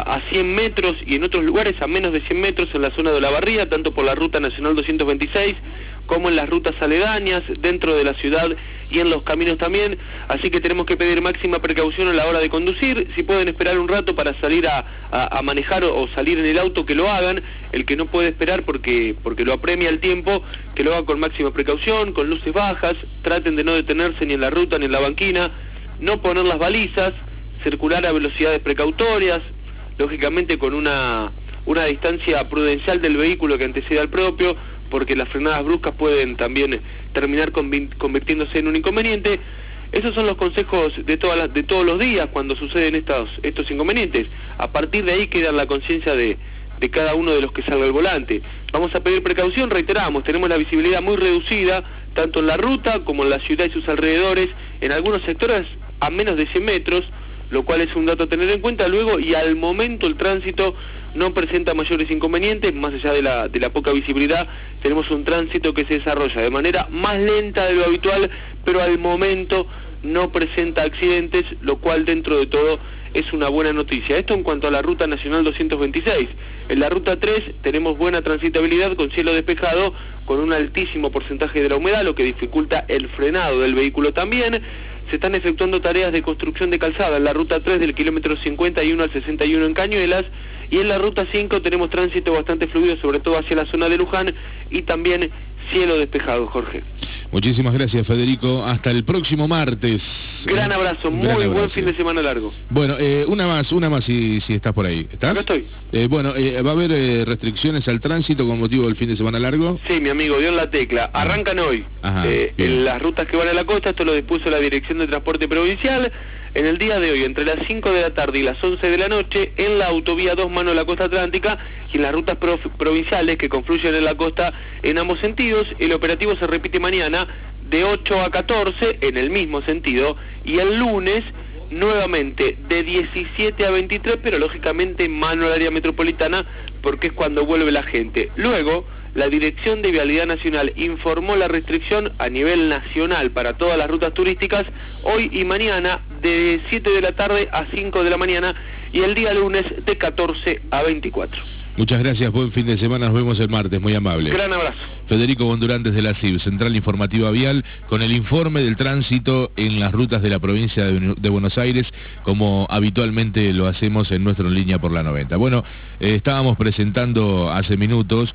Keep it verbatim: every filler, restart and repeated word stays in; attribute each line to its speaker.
Speaker 1: a cien metros y en otros lugares a menos de cien metros en la zona de Olavarría, tanto por la Ruta Nacional doscientos veintiséis como en las rutas aledañas, dentro de la ciudad y en los caminos también, así que tenemos que pedir máxima precaución a la hora de conducir. Si pueden esperar un rato para salir a, a, a manejar o, o salir en el auto, que lo hagan. El que no puede esperar porque, porque lo apremia el tiempo, que lo haga con máxima precaución, con luces bajas, traten de no detenerse ni en la ruta ni en la banquina, no poner las balizas, circular a velocidades precautorias, lógicamente con una, una distancia prudencial del vehículo que anteceda al propio, porque las frenadas bruscas pueden también terminar convirtiéndose en un inconveniente. Esos son los consejos de todas las, de todos los días cuando suceden estos, estos inconvenientes. A partir de ahí queda la conciencia de, de cada uno de los que salga al volante. Vamos a pedir precaución, reiteramos, tenemos la visibilidad muy reducida, tanto en la ruta como en la ciudad y sus alrededores, en algunos sectores a menos de cien metros, lo cual es un dato a tener en cuenta luego, y al momento el tránsito no presenta mayores inconvenientes, más allá de la, de la poca visibilidad. Tenemos un tránsito que se desarrolla de manera más lenta de lo habitual, pero al momento no presenta accidentes, lo cual dentro de todo es una buena noticia. Esto en cuanto a la Ruta Nacional doscientos veintiséis. En la Ruta tres tenemos buena transitabilidad con cielo despejado, con un altísimo porcentaje de la humedad, lo que dificulta el frenado del vehículo también. Se están efectuando tareas de construcción de calzada en la Ruta tres del kilómetro cincuenta y uno al sesenta y uno en Cañuelas, y en la Ruta cinco tenemos tránsito bastante fluido, sobre todo hacia la zona de Luján, y también cielo despejado, Jorge.
Speaker 2: Muchísimas gracias, Federico. Hasta el próximo martes.
Speaker 1: Gran abrazo, muy
Speaker 2: Gran abrazo.
Speaker 1: Buen fin de semana largo.
Speaker 2: Bueno, eh, una más, una más si, si estás por ahí. ¿Estás?
Speaker 1: Yo estoy.
Speaker 2: Eh, bueno, eh, ¿va a haber eh, restricciones al tránsito con motivo del fin de semana largo?
Speaker 1: Sí, mi amigo, dio en la tecla. Arrancan hoy.
Speaker 2: Ajá,
Speaker 1: eh, en las rutas que van a la costa, esto lo dispuso la Dirección de Transporte Provincial. En el día de hoy, entre las cinco de la tarde y las once de la noche, en la autovía dos Mano de la Costa Atlántica y en las rutas pro provinciales que confluyen en la costa en ambos sentidos, el operativo se repite mañana de ocho a catorce en el mismo sentido, y el lunes nuevamente de diecisiete a veintitrés, pero lógicamente mano al área metropolitana porque es cuando vuelve la gente. Luego, la Dirección de Vialidad Nacional informó la restricción a nivel nacional para todas las rutas turísticas hoy y mañana de siete de la tarde a cinco de la mañana, y el día lunes de catorce a veinticuatro.
Speaker 2: Muchas gracias, buen fin de semana, nos vemos el martes, muy amable.
Speaker 1: Gran abrazo.
Speaker 2: Federico Bondurán desde la C I B, Central Informativa Vial, con el informe del tránsito en las rutas de la provincia de, de Buenos Aires, como habitualmente lo hacemos en nuestro En Línea por la noventa. Bueno, eh, estábamos presentando hace minutos